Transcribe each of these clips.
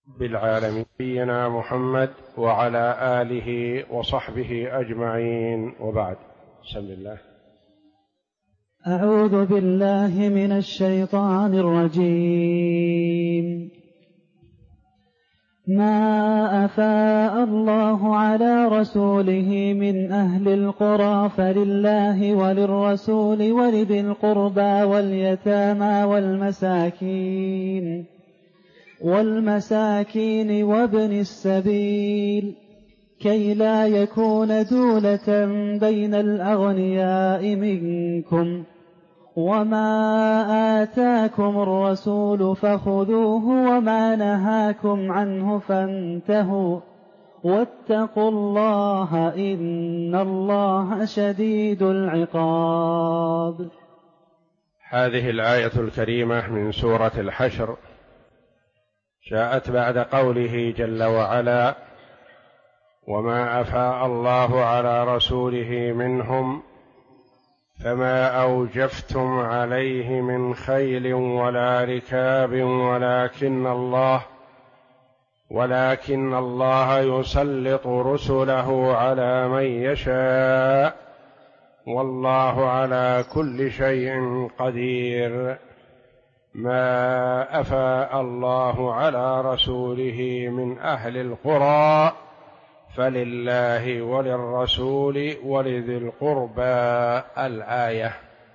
بالعالمين نبينا محمد وعلى آله وصحبه أجمعين، وبعد. بسم الله. أعوذ بالله من الشيطان الرجيم. ما أفاء الله على رسوله من أهل القرى فلله وللرسول ولذي القربى واليتامى والمساكين وابن السبيل كي لا يكون دولة بين الأغنياء منكم، وما آتاكم الرسول فخذوه وما نهاكم عنه فانتهوا، واتقوا الله إن الله شديد العقاب. هذه الآية الكريمة من سورة الحشر جاءت بعد قوله جل وعلا: وما أفاء الله على رسوله منهم فما أوجفتم عليه من خيل ولا ركاب ولكن الله يسلط رسله على من يشاء والله على كل شيء قدير. ما أفاء الله على رسوله من أهل القرى فلله وللرسول ولذي القربى. الآية.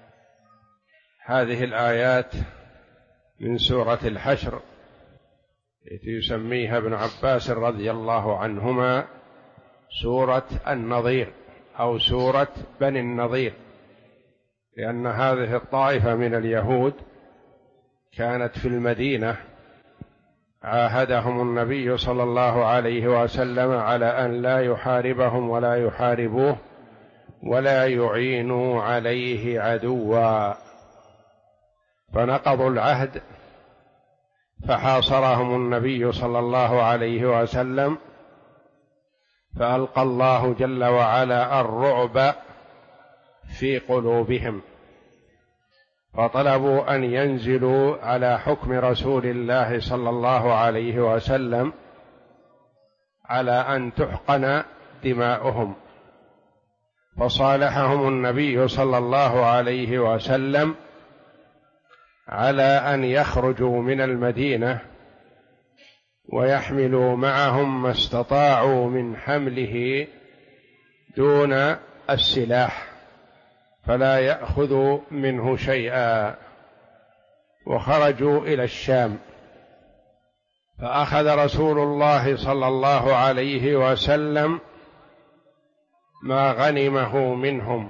هذه الآيات من سورة الحشر التي يسميها ابن عباس رضي الله عنهما سورة النظير أو سورة بني النظير، لأن هذه الطائفة من اليهود كانت في المدينة، عاهدهم النبي صلى الله عليه وسلم على أن لا يحاربهم ولا يحاربوه ولا يعينوا عليه عدوا، فنقضوا العهد فحاصرهم النبي صلى الله عليه وسلم، فألقى الله جل وعلا الرعب في قلوبهم، فطلبوا أن ينزلوا على حكم رسول الله صلى الله عليه وسلم على أن تحقن دماؤهم، فصالحهم النبي صلى الله عليه وسلم على أن يخرجوا من المدينة ويحملوا معهم ما استطاعوا من حمله دون السلاح، فلا يأخذوا منه شيئا، وخرجوا إلى الشام. فأخذ رسول الله صلى الله عليه وسلم ما غنمه منهم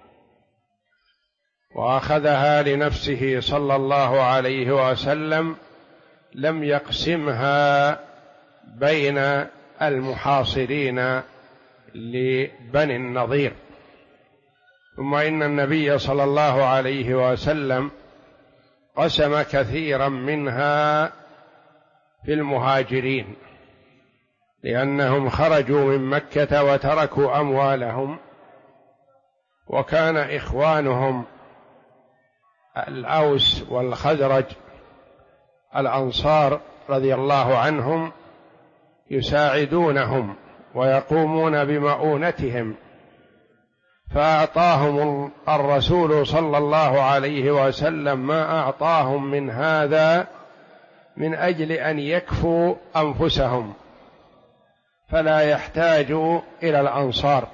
وأخذها لنفسه صلى الله عليه وسلم، لم يقسمها بين المحاصرين لبني النضير. ثم إن النبي صلى الله عليه وسلم قسم كثيرا منها في المهاجرين، لأنهم خرجوا من مكة وتركوا أموالهم، وكان إخوانهم الأوس والخزرج الأنصار رضي الله عنهم يساعدونهم ويقومون بمؤونتهم، فأعطاهم الرسول صلى الله عليه وسلم ما أعطاهم من هذا من أجل أن يكفوا أنفسهم فلا يحتاجوا إلى الأنصار،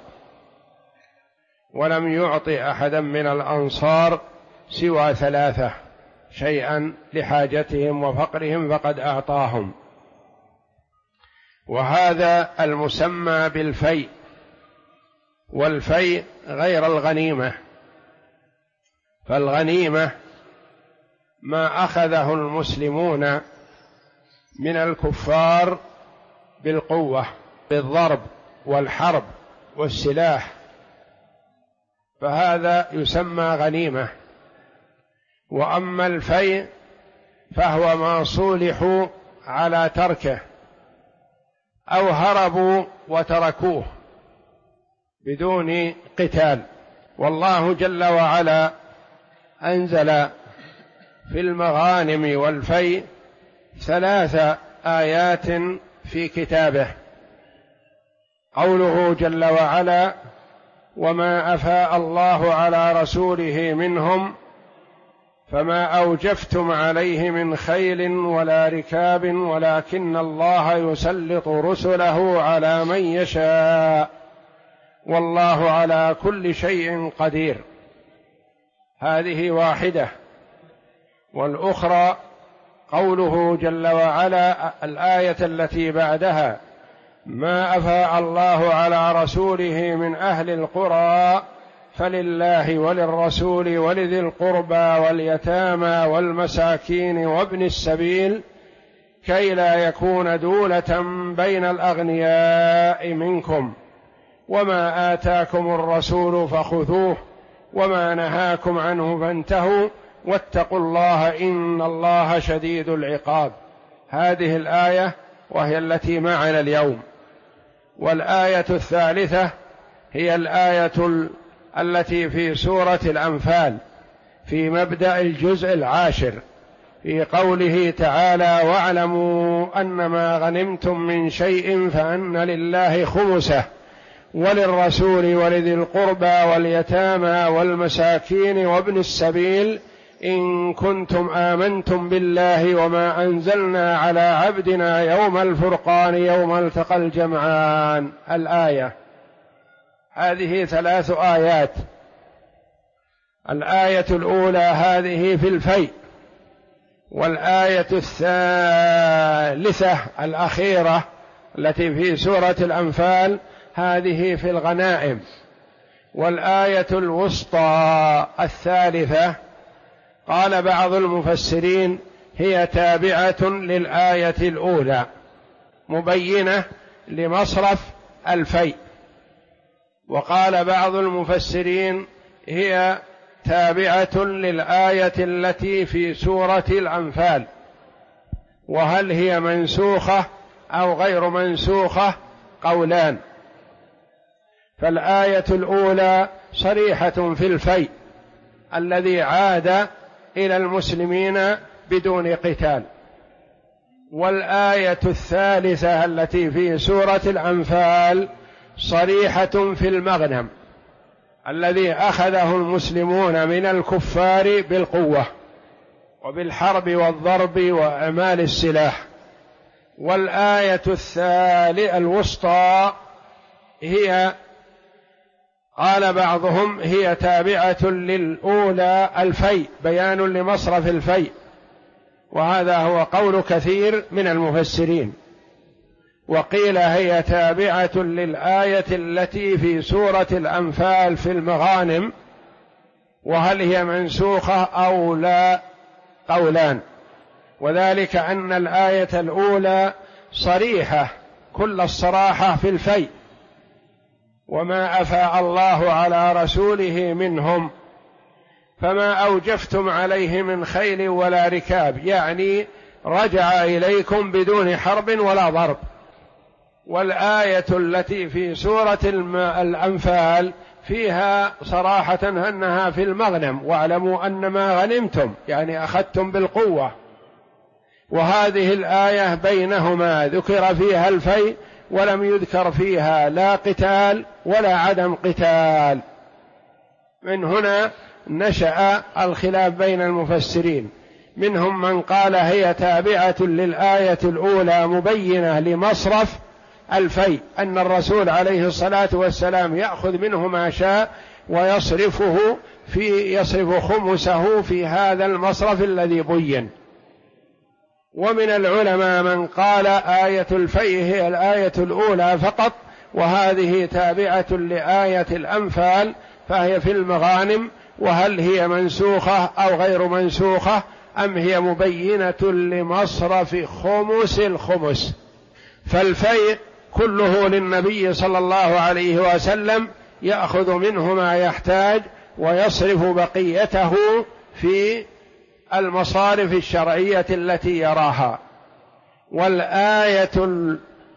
ولم يعطي أحدا من الأنصار سوى 3 شيئا لحاجتهم وفقرهم فقد أعطاهم، وهذا المسمى بالفيء، والفيء غير الغنيمة. فالغنيمة ما أخذه المسلمون من الكفار بالقوة، بالضرب والحرب والسلاح، فهذا يسمى غنيمة. وأما الفيء فهو ما صولحوا على تركه أو هربوا وتركوه بدون قتال. والله جل وعلا أنزل في المغانم والفيء 3 آيات في كتابه. قوله جل وعلا: وما أفاء الله على رسوله منهم فما أوجفتم عليه من خيل ولا ركاب ولكن الله يسلط رسله على من يشاء والله على كل شيء قدير. هذه واحدة. والأخرى قوله جل وعلا الآية التي بعدها: ما أفاء الله على رسوله من أهل القرى فلله وللرسول ولذي القربى واليتامى والمساكين وابن السبيل كي لا يكون دولة بين الأغنياء منكم وما آتاكم الرسول فخذوه وما نهاكم عنه فانتهوا واتقوا الله إن الله شديد العقاب. هذه الآية وهي التي معنا اليوم. والآية الثالثة هي الآية التي في سورة الأنفال في مبدأ الجزء العاشر في قوله تعالى: واعلموا أنما غنمتم من شيء فأن لله خمسه وللرسول ولذي القربى واليتامى والمساكين وابن السبيل إن كنتم آمنتم بالله وما أنزلنا على عبدنا يوم الفرقان يوم التقى الجمعان. الآية. هذه 3 آيات. الآية الأولى هذه في الفيء، والآية الثالثة الأخيرة التي في سورة الأنفال هذه في الغنائم، والآية الوسطى الثالثة قال بعض المفسرين هي تابعة للآية الأولى مبينة لمصرف الفيء، وقال بعض المفسرين هي تابعة للآية التي في سورة الأنفال. وهل هي منسوخة أو غير منسوخة؟ قولان. فالآية الأولى صريحة في الفيء الذي عاد إلى المسلمين بدون قتال، والآية الثالثة التي في سورة الأنفال صريحة في المغنم الذي أخذه المسلمون من الكفار بالقوة وبالحرب والضرب وإعمال السلاح. والآية الوسطى هي قال بعضهم هي تابعة للأولى الفيء، بيان لمصرف الفيء، وهذا هو قول كثير من المفسرين. وقيل هي تابعة للآية التي في سورة الأنفال في المغانم، وهل هي منسوخة أو لا؟ قولان. وذلك أن الآية الأولى صريحة كل الصراحة في الفيء: وما أفاء الله على رسوله منهم فما أوجفتم عليه من خيل ولا ركاب، يعني رجع إليكم بدون حرب ولا ضرب. والآية التي في سورة الأنفال فيها صراحة أنها في المغنم: واعلموا أنما غنمتم، يعني أخذتم بالقوة. وهذه الآية بينهما ذكر فيها الفيء ولم يذكر فيها لا قتال ولا عدم قتال. من هنا نشأ الخلاف بين المفسرين، منهم من قال هي تابعة للآية الأولى مبينة لمصرف الفيء، أن الرسول عليه الصلاة والسلام يأخذ منه ما شاء يصرف خمسه في هذا المصرف الذي بين. ومن العلماء من قال آية الفيء هي الآية الأولى فقط، وهذه تابعة لآية الأنفال فهي في المغانم. وهل هي منسوخة أو غير منسوخة أم هي مبينة لمصرف خمس الخمس؟ فالفيء كله للنبي صلى الله عليه وسلم، يأخذ منه ما يحتاج ويصرف بقيته في المصارف الشرعية التي يراها. والآية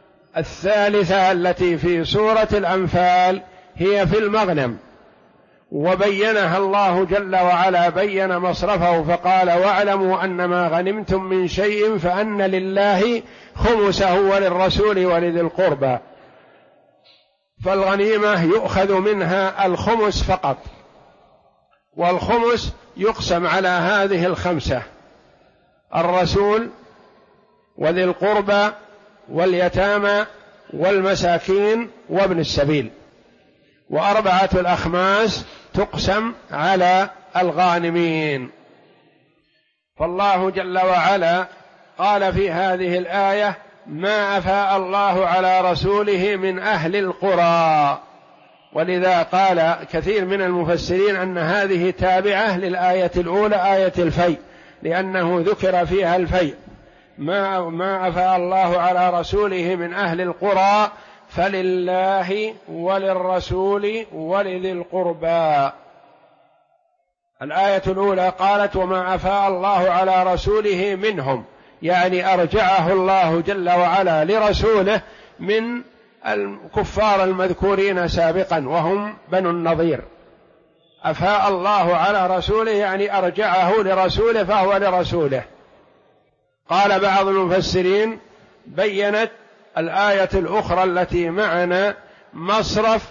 الثالثة التي في سورة الأنفال هي في المغنم، وبينها الله جل وعلا، بين مصرفه فقال: واعلموا أن ما غنمتم من شيء فأن لله خمسه وللرسول ولذي القربى. فالغنيمة يؤخذ منها الخمس فقط، والخمس يقسم على هذه الخمسة: الرسول وذي القربى واليتامى والمساكين وابن السبيل، وأربعة الأخماس تقسم على الغانمين. فالله جل وعلا قال في هذه الآية: ما أفاء الله على رسوله من أهل القرى. ولذا قال كثير من المفسرين أن هذه تابعة للآية الأولى، آية الفيء، لأنه ذكر فيها الفيء: ما أفاء الله على رسوله من أهل القرى فلله وللرسول ولذي القربى. الآية الأولى قالت: وما أفاء الله على رسوله منهم، يعني أرجعه الله جل وعلا لرسوله من الكفار المذكورين سابقا وهم بنو النضير. أفاء الله على رسوله يعني أرجعه لرسوله فهو لرسوله. قال بعض المفسرين: بيّنت الآية الأخرى التي معنا مصرف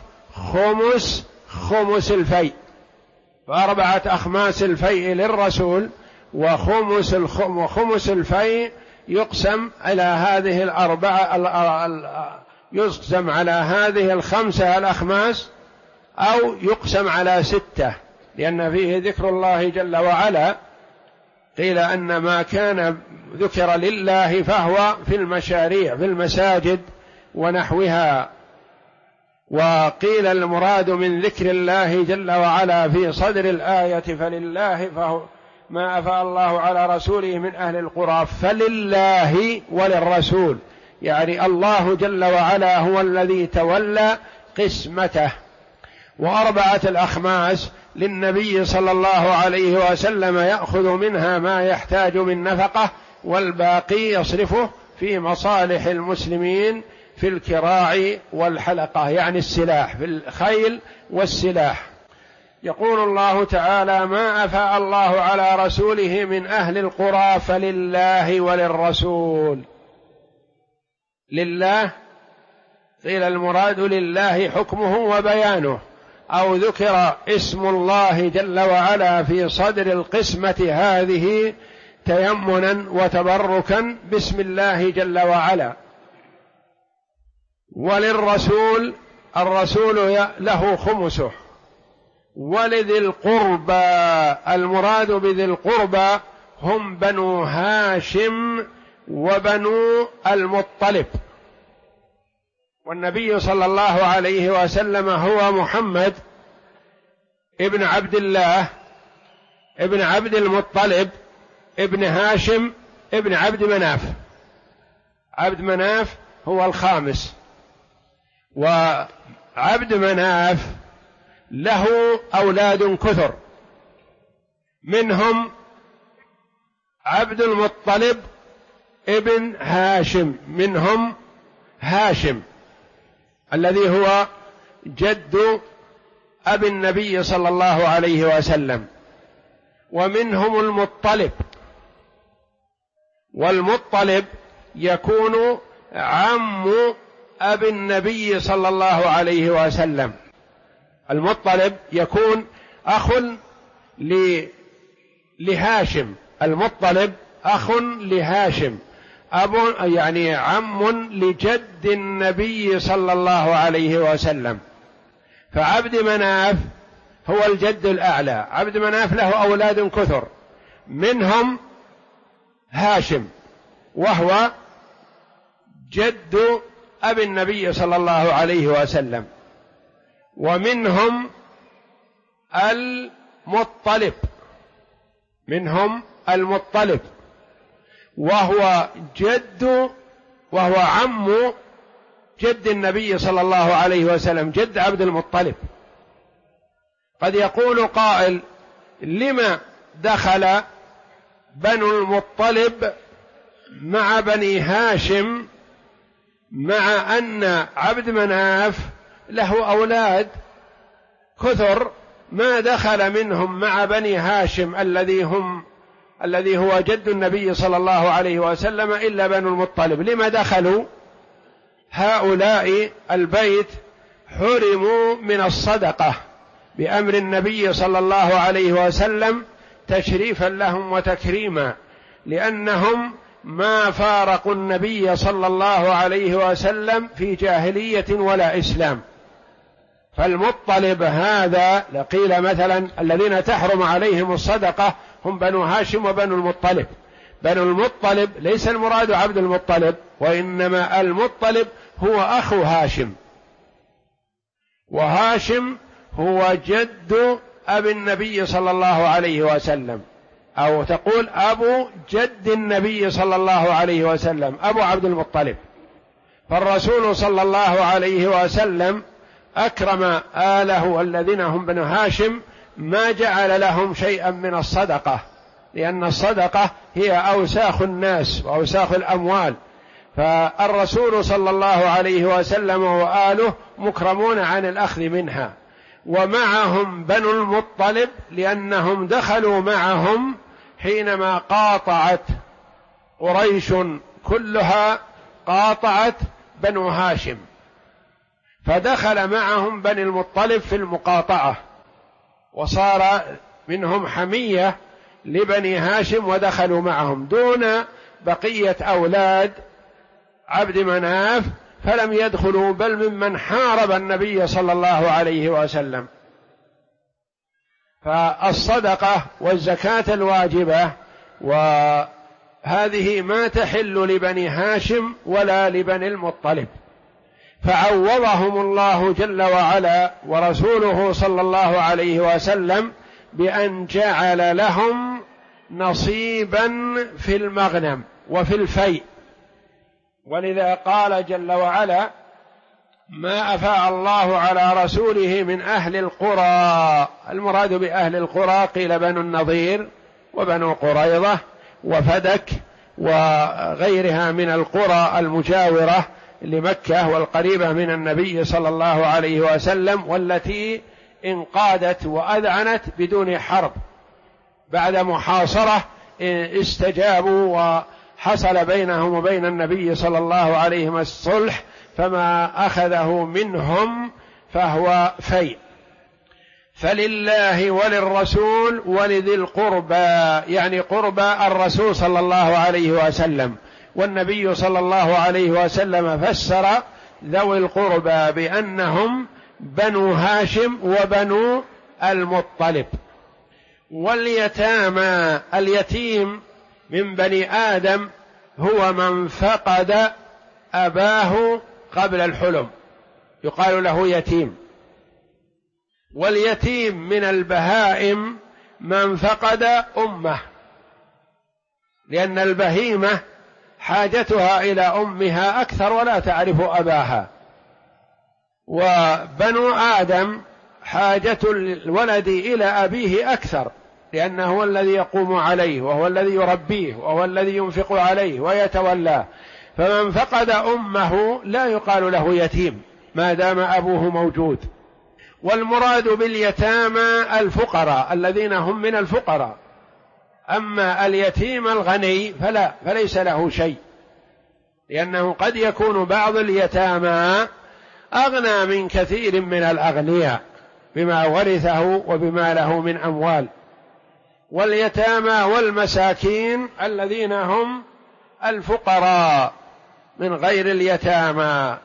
خمس الفيء، 4 أخماس الفيء للرسول، وخمس الفيء يقسم على هذه يقسم على هذه الخمسة الأخماس، أو يقسم على 6، لأن فيه ذكر الله جل وعلا. قيل أن ما كان ذكر لله فهو في المشاريع في المساجد ونحوها، وقيل المراد من ذكر الله جل وعلا في صدر الآية فلله، فهو ما أفاء الله على رسوله من أهل القرى فلله وللرسول، يعني الله جل وعلا هو الذي تولى قسمته. و4 الأخماس للنبي صلى الله عليه وسلم يأخذ منها ما يحتاج من نفقة، والباقي يصرفه في مصالح المسلمين في الكراع والحلقة، يعني السلاح، في الخيل والسلاح. يقول الله تعالى: ما أفاء الله على رسوله من أهل القرى فلله وللرسول. لله قيل المراد لله حكمه وبيانه، أو ذكر اسم الله جل وعلا في صدر القسمة هذه تيمنا وتبركا باسم الله جل وعلا. وللرسول، الرسول له خمسه. ولذي القربى، المراد بذي القربى هم بنو هاشم وبنو المطلب. والنبي صلى الله عليه وسلم هو محمد ابن عبد الله ابن عبد المطلب ابن هاشم ابن عبد مناف. عبد مناف هو الخامس، وعبد مناف له أولاد كثر، منهم عبد المطلب ابن هاشم، منهم هاشم الذي هو جد أبي النبي صلى الله عليه وسلم، ومنهم المطلب، والمطلب يكون عم أبي النبي صلى الله عليه وسلم. المطلب يكون أخ لهاشم، المطلب أخ لهاشم، أب يعني عم لجد النبي صلى الله عليه وسلم. فعبد مناف هو الجد الأعلى، عبد مناف له أولاد كثر، منهم هاشم وهو جد أبي النبي صلى الله عليه وسلم، ومنهم المطلب، منهم المطلب وهو عم جد النبي صلى الله عليه وسلم، جد عبد المطلب. قد يقول قائل: لما دخل بنو المطلب مع بني هاشم مع أن عبد مناف له أولاد كثر ما دخل منهم مع بني هاشم الذي هو جد النبي صلى الله عليه وسلم إلا بنو المطلب. لما دخلوا؟ هؤلاء البيت حرموا من الصدقة بأمر النبي صلى الله عليه وسلم تشريفا لهم وتكريما، لأنهم ما فارقوا النبي صلى الله عليه وسلم في جاهلية ولا إسلام. فالمطلب هذا لقيل مثلا الذين تحرم عليهم الصدقة هم بنو هاشم وبنو المطلب. بنو المطلب ليس المراد عبد المطلب، وإنما المطلب هو أخو هاشم، وهاشم هو جد أبي النبي صلى الله عليه وسلم، أو تقول أبو جد النبي صلى الله عليه وسلم، أبو عبد المطلب. فالرسول صلى الله عليه وسلم أكرم آله الذين هم بنو هاشم، ما جعل لهم شيئا من الصدقة، لأن الصدقة هي أوساخ الناس وأوساخ الأموال، فالرسول صلى الله عليه وسلم وآله مكرمون عن الأخذ منها. ومعهم بنو المطلب لأنهم دخلوا معهم حينما قاطعت قريش كلها، قاطعت بنو هاشم، فدخل معهم بني المطلب في المقاطعة، وصار منهم حمية لبني هاشم ودخلوا معهم دون بقية أولاد عبد مناف، فلم يدخلوا بل ممن حارب النبي صلى الله عليه وسلم. فالصدقة والزكاة الواجبة وهذه ما تحل لبني هاشم ولا لبني المطلب، فعوضهم الله جل وعلا ورسوله صلى الله عليه وسلم بأن جعل لهم نصيبا في المغنم وفي الفيء. ولذا قال جل وعلا: ما أفاء الله على رسوله من أهل القرى. المراد بأهل القرى قيل بنو النضير وبنو قريظة وفدك وغيرها من القرى المجاورة لمكة والقريبة من النبي صلى الله عليه وسلم، والتي انقادت وأذعنت بدون حرب، بعد محاصرة استجابوا وحصل بينهم وبين النبي صلى الله عليه وسلم الصلح، فما أخذه منهم فهو فيء. فلله وللرسول ولذي القربى، يعني قربى الرسول صلى الله عليه وسلم، والنبي صلى الله عليه وسلم فسر ذوي القربى بأنهم بنو هاشم وبنو المطلب. واليتامى، اليتيم من بني آدم هو من فقد أباه قبل الحلم، يقال له يتيم. واليتيم من البهائم من فقد أمه، لأن البهيمة حاجتها إلى أمها أكثر ولا تعرف أباها، وبنو آدم حاجة الولد إلى أبيه أكثر، لأنه هو الذي يقوم عليه وهو الذي يربيه وهو الذي ينفق عليه ويتولاه. فمن فقد أمه لا يقال له يتيم ما دام أبوه موجود. والمراد باليتامى الفقراء الذين هم من الفقراء، أما اليتيم الغني فليس له شيء، لأنه قد يكون بعض اليتامى أغنى من كثير من الأغنياء بما ورثه وبما له من أموال. واليتامى والمساكين الذين هم الفقراء من غير اليتامى.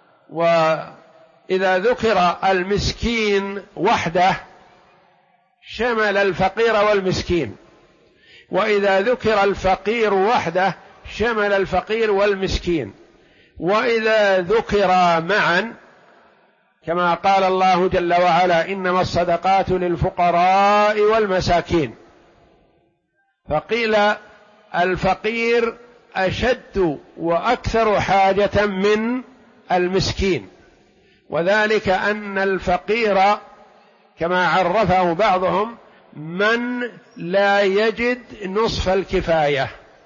وإذا ذكر المسكين وحده شمل الفقير والمسكين، وإذا ذكر الفقير وحده شمل الفقير والمسكين، وإذا ذكر معا كما قال الله جل وعلا: إنما الصدقات للفقراء والمساكين، فقيل الفقير أشد وأكثر حاجة من المسكين، وذلك أن الفقير كما عرفه بعضهم من لا يجد نصف الكفاية،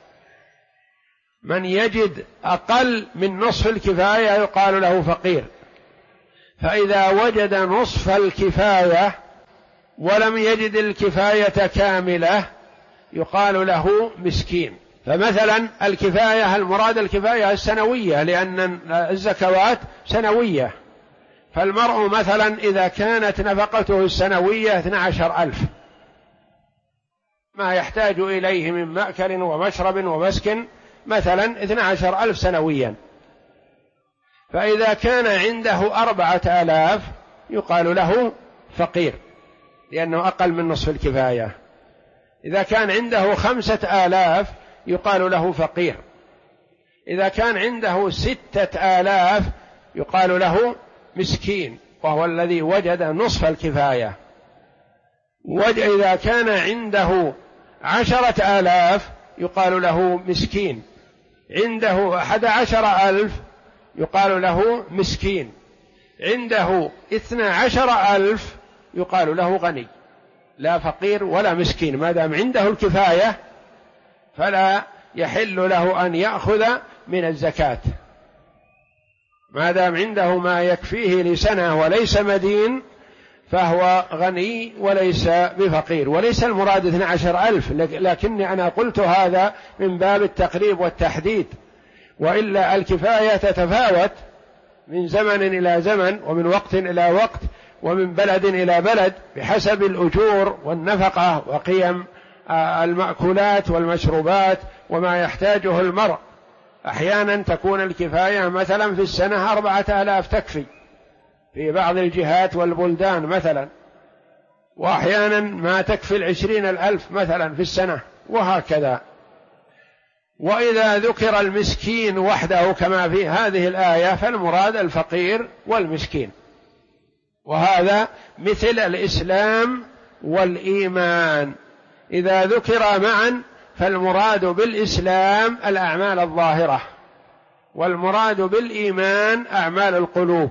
من يجد أقل من نصف الكفاية يقال له فقير. فإذا وجد نصف الكفاية ولم يجد الكفاية كاملة يقال له مسكين. فمثلا الكفاية المراد الكفاية السنوية، لأن الزكوات سنوية، فالمرء مثلا إذا كانت نفقته السنوية 12,000 ما يحتاج إليه من مأكل ومشرب ومسكن مثلا 12,000 سنويا، فإذا كان عنده 4,000 يقال له فقير لأنه أقل من نصف الكفاية. إذا كان عنده 5,000 يقال له فقير. إذا كان عنده 6,000 يقال له مسكين، وهو الذي وجد نصف الكفاية. وإذا كان عنده 10,000 يقال له مسكين، عنده 11,000 يقال له مسكين، عنده 12,000 يقال له غني، لا فقير ولا مسكين، ما دام عنده الكفاية فلا يحل له أن يأخذ من الزكاة، ما دام عنده ما يكفيه لسنة وليس مدين فهو غني وليس بفقير. وليس المراد 12,000، لكني أنا قلت هذا من باب التقريب والتحديد، وإلا الكفاية تتفاوت من زمن إلى زمن ومن وقت إلى وقت ومن بلد إلى بلد بحسب الأجور والنفقة وقيم المأكولات والمشروبات وما يحتاجه المرء. أحيانا تكون الكفاية مثلا في السنة 4,000 تكفي في بعض الجهات والبلدان مثلا، وأحيانا ما تكفي 20,000 مثلا في السنة، وهكذا. وإذا ذكر المسكين وحده كما في هذه الآية فالمراد الفقير والمسكين، وهذا مثل الإسلام والإيمان، إذا ذكر معا فالمراد بالإسلام الأعمال الظاهرة، والمراد بالإيمان أعمال القلوب.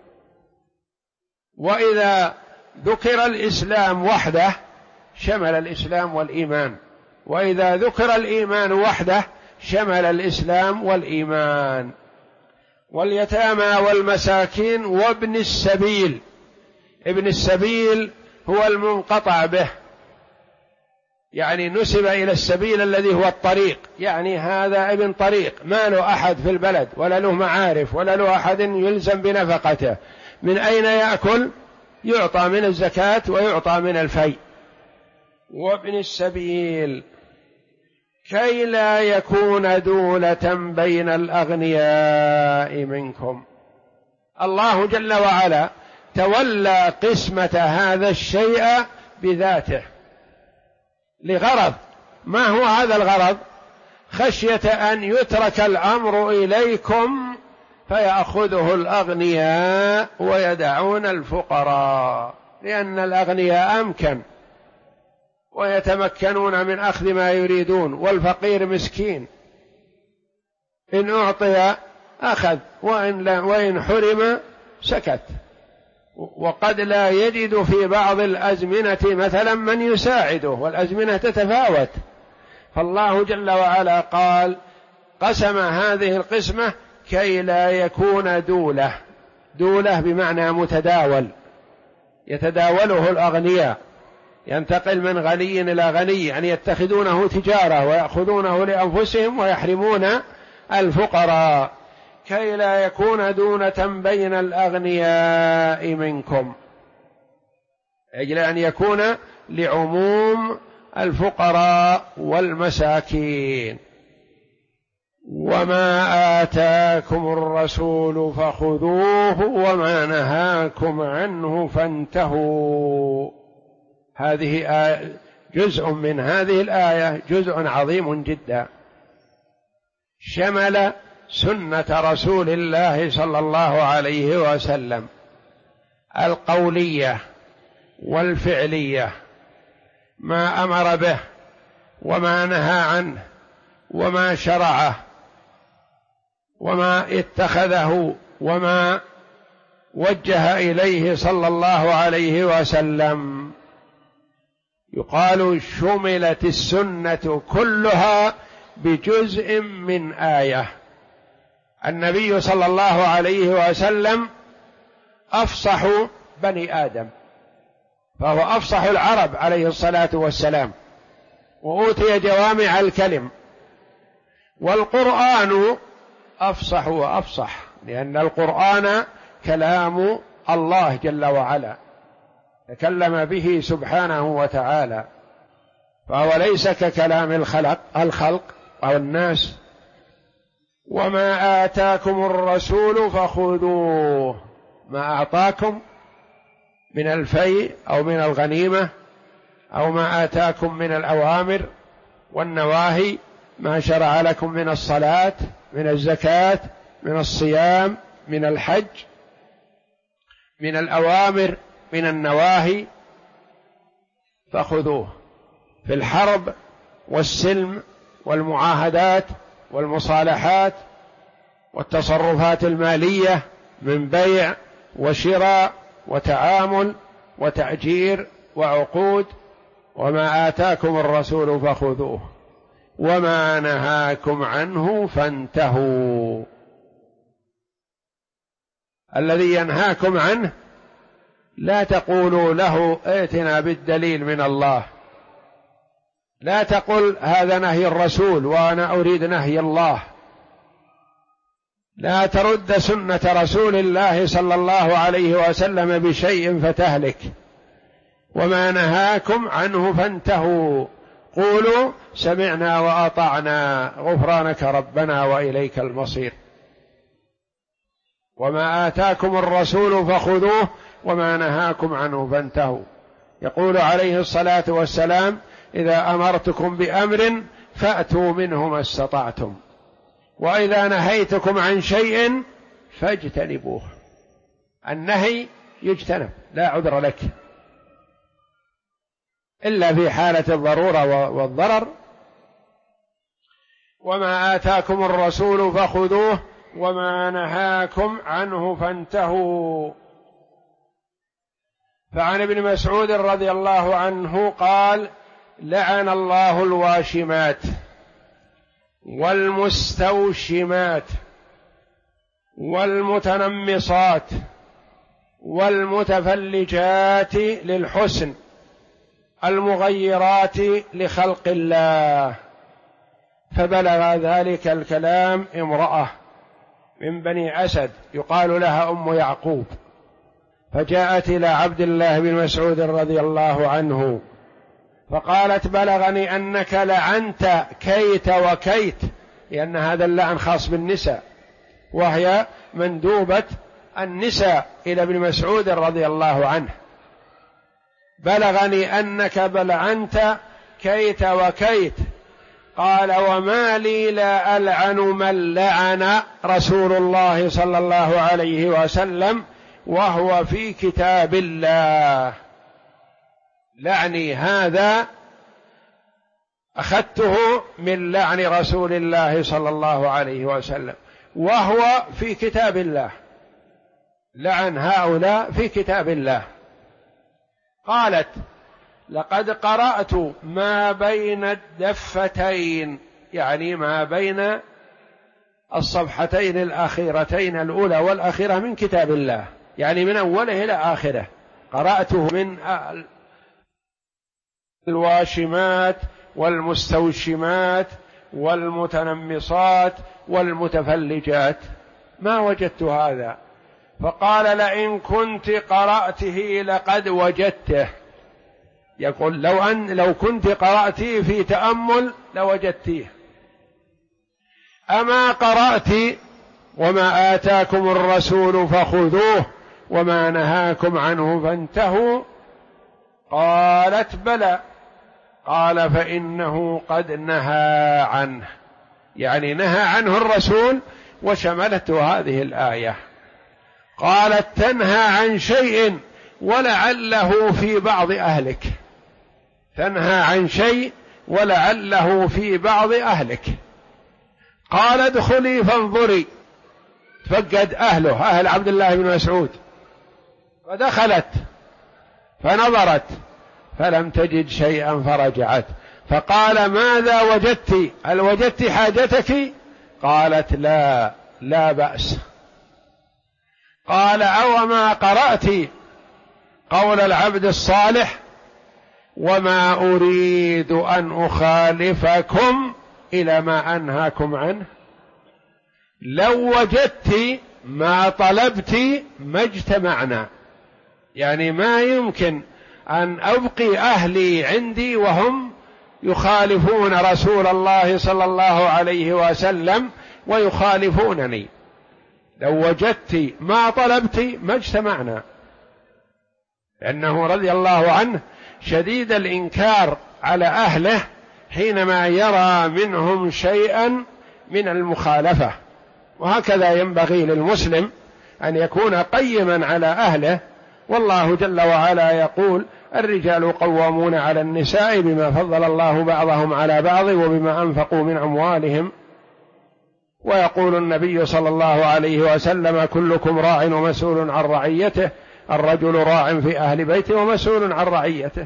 وإذا ذكر الإسلام وحده شمل الإسلام والإيمان، وإذا ذكر الإيمان وحده شمل الإسلام والإيمان. واليتامى والمساكين وابن السبيل، ابن السبيل هو المنقطع به، يعني نسب إلى السبيل الذي هو الطريق، يعني هذا ابن طريق ما له أحد في البلد ولا له معارف ولا له أحد يلزم بنفقته، من أين يأكل؟ يعطى من الزكاة ويعطى من الفيء. وابن السبيل كي لا يكون دولة بين الأغنياء منكم. الله جل وعلا تولى قسمة هذا الشيء بذاته لغرض، ما هو هذا الغرض؟ خشية أن يترك الأمر إليكم فيأخذه الأغنياء ويدعون الفقراء، لأن الأغنياء أمكن ويتمكنون من أخذ ما يريدون، والفقير مسكين إن أعطي أخذ وإن حرم سكت. وقد لا يجد في بعض الأزمنة مثلا من يساعده، والأزمنة تتفاوت، فالله جل وعلا قال قسم هذه القسمة كي لا يكون دولة، دولة بمعنى متداول، يتداوله الأغنياء، ينتقل من غني إلى غني، يعني يتخذونه تجارة ويأخذونه لأنفسهم ويحرمون الفقراء، كي لا يكون دونة بين الأغنياء منكم، أجل أن يكون لعموم الفقراء والمساكين. وما آتاكم الرسول فخذوه وما نهاكم عنه فانتهوا. هذه جزء من هذه الآية جزء عظيم جدا، شمل سنة رسول الله صلى الله عليه وسلم القولية والفعلية، ما أمر به وما نهى عنه وما شرعه وما اتخذه وما وجه إليه صلى الله عليه وسلم. يقال شملت السنة كلها بجزء من آية. النبي صلى الله عليه وسلم أفصح بني آدم، فهو أفصح العرب عليه الصلاة والسلام، وأوتي جوامع الكلم. والقرآن أفصح وأفصح، لأن القرآن كلام الله جل وعلا، تكلم به سبحانه وتعالى، فهو ليس ككلام الخلق أو الناس. وما آتاكم الرسول فخذوه، ما أعطاكم من الفيء أو من الغنيمة أو ما آتاكم من الأوامر والنواهي، ما شرع لكم من الصلاة، من الزكاة، من الصيام، من الحج، من الأوامر، من النواهي، فخذوه في الحرب والسلم والمعاهدات والمصالحات والتصرفات المالية من بيع وشراء وتعامل وتأجير وعقود. وما آتاكم الرسول فخذوه وما نهاكم عنه فانتهوا. الذي ينهاكم عنه لا تقولوا له ائتنا بالدليل من الله، لا تقل هذا نهي الرسول وأنا أريد نهي الله، لا ترد سنة رسول الله صلى الله عليه وسلم بشيء فتهلك. وما نهاكم عنه فانتهوا، قولوا سمعنا وأطعنا غفرانك ربنا وإليك المصير. وما آتاكم الرسول فخذوه وما نهاكم عنه فانتهوا. يقول عليه الصلاة والسلام إذا أمرتكم بأمر فأتوا منه ما استطعتم، وإذا نهيتكم عن شيء فاجتنبوه. النهي يجتنب، لا عذر لك إلا في حالة الضرورة والضرر. وما آتاكم الرسول فخذوه وما نهاكم عنه فانتهوا. فعن ابن مسعود رضي الله عنه قال لعن الله الواشمات والمستوشمات والمتنمصات والمتفلجات للحسن المغيرات لخلق الله. فبلغ ذلك الكلام امرأة من بني أسد يقال لها أم يعقوب، فجاءت إلى عبد الله بن مسعود رضي الله عنه فقالت بلغني أنك لعنت كيت وكيت، لأن هذا اللعن خاص بالنساء، وهي مندوبة النساء إلى ابن مسعود رضي الله عنه. بلغني أنك لعنت كيت وكيت. قال وما لي لا ألعن من لعن رسول الله صلى الله عليه وسلم وهو في كتاب الله. لعني هذا أخذته من لعن رسول الله صلى الله عليه وسلم وهو في كتاب الله، لعن هؤلاء في كتاب الله. قالت لقد قرأت ما بين الدفتين، يعني ما بين الصفحتين الأخيرتين الأولى والأخيرة من كتاب الله، يعني من أوله إلى آخره قرأته من الواشمات والمستوشمات والمتنمصات والمتفلجات، ما وجدت هذا. فقال لئن كنت قرأته لقد وجدته، يقول لو كنت قرأتيه في تأمل لوجدتيه. أما قرأت وما آتاكم الرسول فخذوه وما نهاكم عنه فانتهوا؟ قالت بلى. قال فإنه قد نهى عنه، يعني نهى عنه الرسول وشملته هذه الآية. قالت تنهى عن شيء ولعله في بعض أهلك، تنهى عن شيء ولعله في بعض أهلك. قال ادخلي فانظري، تفقد أهله أهل عبد الله بن مسعود، فدخلت فنظرت فلم تجد شيئا فرجعت. فقال ماذا وجدت؟ هل وجدت حاجتك؟ قالت لا بأس. قال أو ما قرأت؟ قول العبد الصالح: وما أريد أن أخالفكم إلى ما أنهاكم عنه. لو وجدت ما طلبت ما اجتمعنا، يعني ما يمكن أن أبقي أهلي عندي وهم يخالفون رسول الله صلى الله عليه وسلم ويخالفونني. لو وجدت ما طلبت ما اجتمعنا، لأنه رضي الله عنه شديد الإنكار على أهله حينما يرى منهم شيئا من المخالفة. وهكذا ينبغي للمسلم أن يكون قيما على أهله. والله جل وعلا يقول: الرجال قوامون على النساء بما فضل الله بعضهم على بعض وبما أنفقوا من أموالهم. ويقول النبي صلى الله عليه وسلم: كلكم راع ومسؤول عن رعيته، الرجل راع في أهل بيته ومسؤول عن رعيته.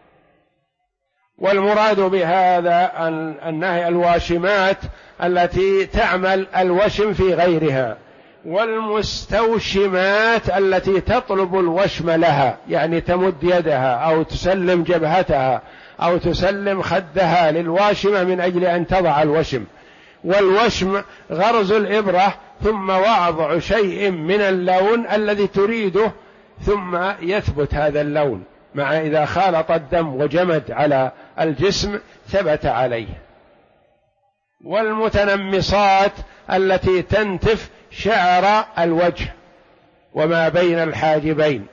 والمراد بهذا النهي الواشمات التي تعمل الوشم في غيرها، والمستوشمات التي تطلب الوشم لها، يعني تمد يدها أو تسلم جبهتها أو تسلم خدها للواشمة من أجل أن تضع الوشم. والوشم غرز الإبرة ثم وضع شيء من اللون الذي تريده، ثم يثبت هذا اللون مع إذا خالط الدم وجمد على الجسم ثبت عليه. والمتنمصات التي تنتف شعر الوجه وما بين الحاجبين.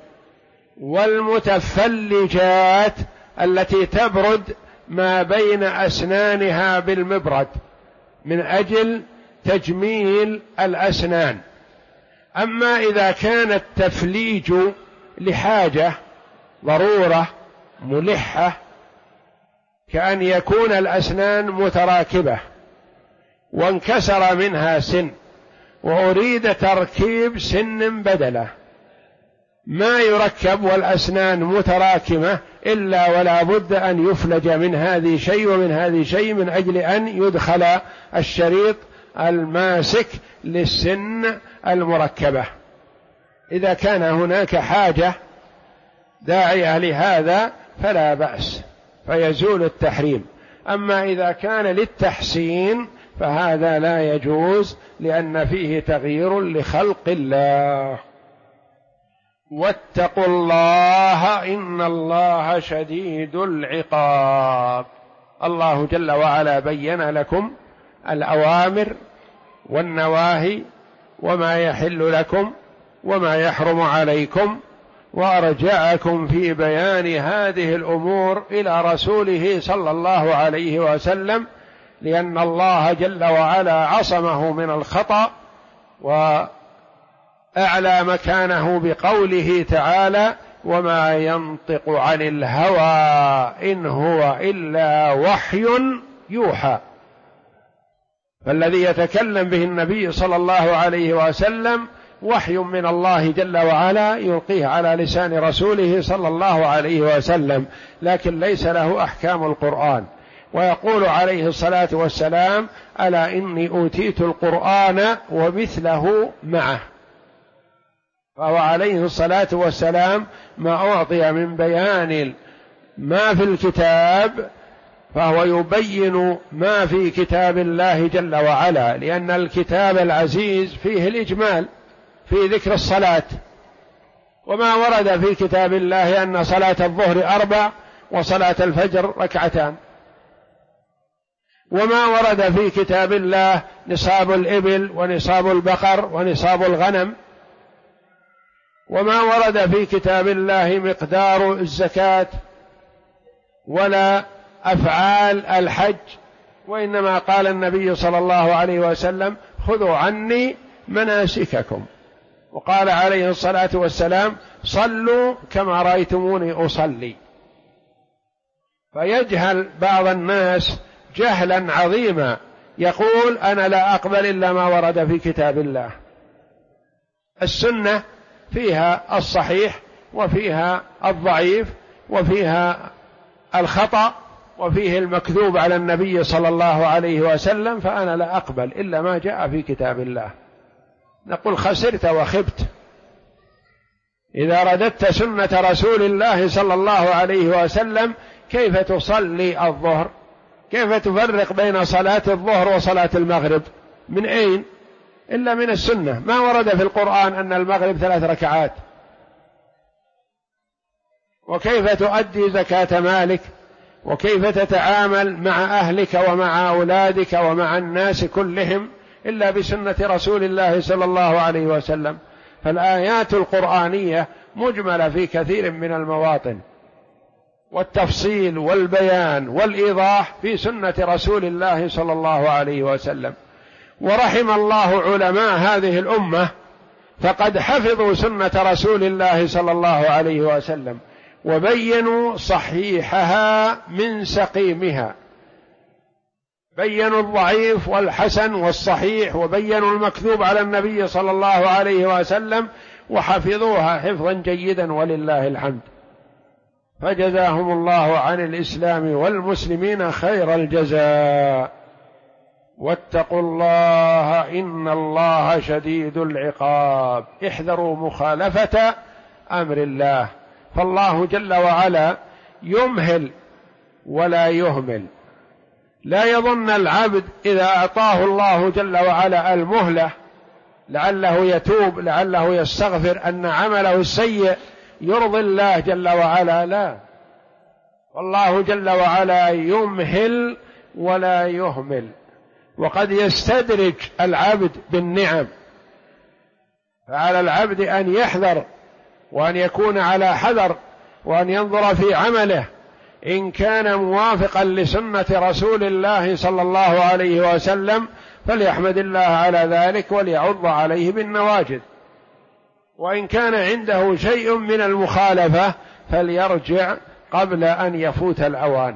والمتفلجات التي تبرد ما بين أسنانها بالمبرد من أجل تجميل الأسنان. أما إذا كان التفليج لحاجة ضرورة ملحة، كأن يكون الأسنان متراكبة وانكسر منها سن وأريد تركيب سن بدله، ما يركب والأسنان متراكمة إلا ولا بد أن يفلج من هذه شيء ومن هذه شيء من أجل أن يدخل الشريط الماسك للسن المركبة. إذا كان هناك حاجة داعية لهذا فلا بأس فيزول التحريم. أما إذا كان للتحسين فهذا لا يجوز، لأن فيه تغيير لخلق الله. واتقوا الله إن الله شديد العقاب. الله جل وعلا بين لكم الأوامر والنواهي وما يحل لكم وما يحرم عليكم، وأرجعكم في بيان هذه الأمور إلى رسوله صلى الله عليه وسلم، لأن الله جل وعلا عصمه من الخطأ وأعلى مكانه بقوله تعالى: وما ينطق عن الهوى إن هو إلا وحي يوحى. فالذي يتكلم به النبي صلى الله عليه وسلم وحي من الله جل وعلا يلقيه على لسان رسوله صلى الله عليه وسلم، لكن ليس له أحكام القرآن. ويقول عليه الصلاة والسلام: ألا إني أوتيت القرآن ومثله معه. فهو عليه الصلاة والسلام ما أعطي من بيان ما في الكتاب فهو يبين ما في كتاب الله جل وعلا، لأن الكتاب العزيز فيه الإجمال في ذكر الصلاة، وما ورد في كتاب الله أن صلاة الظهر 4 وصلاة الفجر 2، وما ورد في كتاب الله نصاب الإبل ونصاب البقر ونصاب الغنم، وما ورد في كتاب الله مقدار الزكاة ولا أفعال الحج. وإنما قال النبي صلى الله عليه وسلم: خذوا عني مناسككم. وقال عليه الصلاة والسلام: صلوا كما رأيتموني أصلي. فيجهل بعض الناس جهلا عظيما، يقول: أنا لا أقبل إلا ما ورد في كتاب الله. السنة فيها الصحيح وفيها الضعيف وفيها الخطأ وفيه المكذوب على النبي صلى الله عليه وسلم، فأنا لا أقبل إلا ما جاء في كتاب الله. نقول: خسرت وخبت، إذا رددت سنة رسول الله صلى الله عليه وسلم كيف تصلي الظهر؟ كيف تفرق بين صلاة الظهر وصلاة المغرب؟ من أين؟ إلا من السنة. ما ورد في القرآن أن المغرب 3 ركعات. وكيف تؤدي زكاة مالك؟ وكيف تتعامل مع أهلك ومع أولادك ومع الناس كلهم إلا بسنة رسول الله صلى الله عليه وسلم؟ فالآيات القرآنية مجملة في كثير من المواطن، والتفصيل والبيان والإيضاح في سنة رسول الله صلى الله عليه وسلم. ورحم الله علماء هذه الأمة فقد حفظوا سنة رسول الله صلى الله عليه وسلم وبينوا صحيحها من سقيمها، بينوا الضعيف والحسن والصحيح، وبينوا المكذوب على النبي صلى الله عليه وسلم، وحفظوها حفظا جيدا ولله الحمد. فجزاهم الله عن الإسلام والمسلمين خير الجزاء. واتقوا الله إن الله شديد العقاب. احذروا مخالفة أمر الله، فالله جل وعلا يمهل ولا يهمل. لا يظن العبد إذا أعطاه الله جل وعلا المهلة لعله يتوب لعله يستغفر أن عمله السيء يرضي الله جل وعلا، لا، والله جل وعلا يمهل ولا يهمل. وقد يستدرج العبد بالنعم، فعلى العبد أن يحذر وأن يكون على حذر وأن ينظر في عمله، إن كان موافقا لسنة رسول الله صلى الله عليه وسلم فليحمد الله على ذلك وليعض عليه بالنواجذ، وإن كان عنده شيء من المخالفة فليرجع قبل أن يفوت الأوان،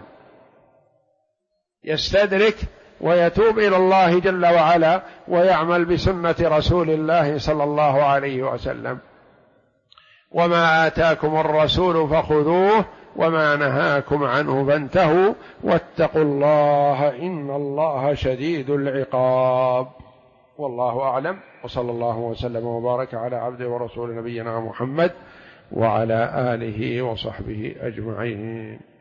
يستدرك ويتوب إلى الله جل وعلا ويعمل بسنة رسول الله صلى الله عليه وسلم. وما آتاكم الرسول فخذوه وما نهاكم عنه فانتهوا واتقوا الله إن الله شديد العقاب. والله أعلم، وصلى الله وسلم وبارك على عبده ورسول نبينا محمد وعلى آله وصحبه أجمعين.